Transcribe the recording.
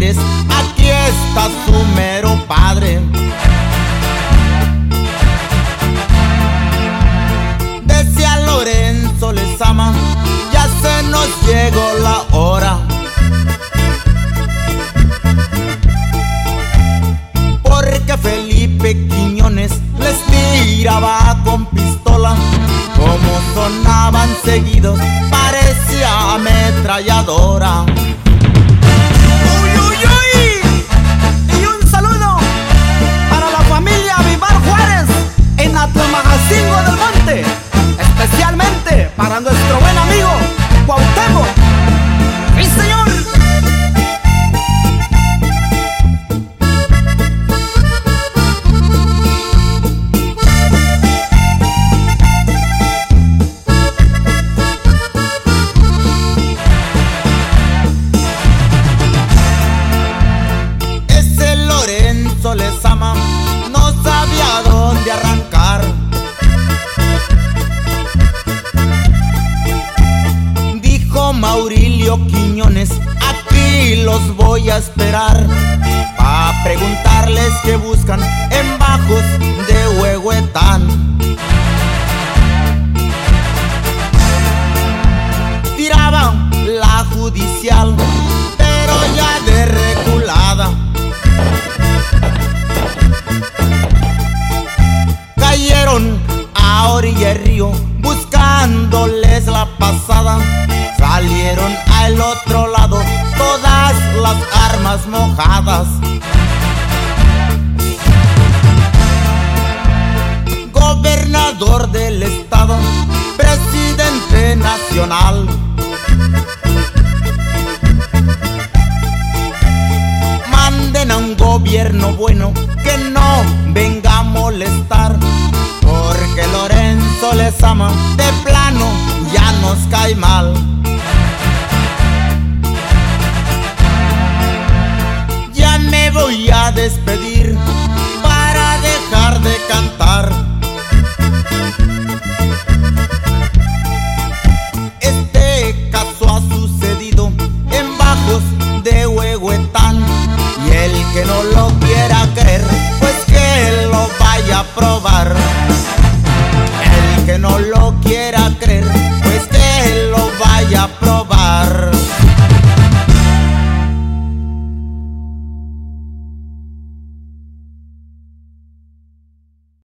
quieres, aquí está su mero padre. Decía Lorenzo Lezama, ya se nos llegó la hora, porque Felipe Quiñones les tiraba con pistola. Como sonaban seguidos, parecía ametralladora. ¡Uy, uy, uy! Y un saludo para la familia Vivar Juárez en Atlamajacingo del Monte, especialmente para nuestro buen amigo Cuauhtémoc. ¡Sí, señor! Lezama no sabía dónde arrancar. Dijo Maurilio Quiñones, aquí los voy a esperar, pa' preguntarles qué buscan en Bajos de Huehuetán. Tiraban la judicial, pero ya de reculada. Cayeron a orilla del río buscándoles la pasada. Salieron al otro lado todas las armas mojadas. Gobernador del estado, presidente nacional, manden a un gobierno bueno que no venga a molestar, porque Lorenzo Lezama de plano ya nos cae mal. Ya me voy a despedir para dejar de cantar. Este caso ha sucedido en Bajos de Huehuetán, y el que no lo quiera creer, pues que lo vaya a probar.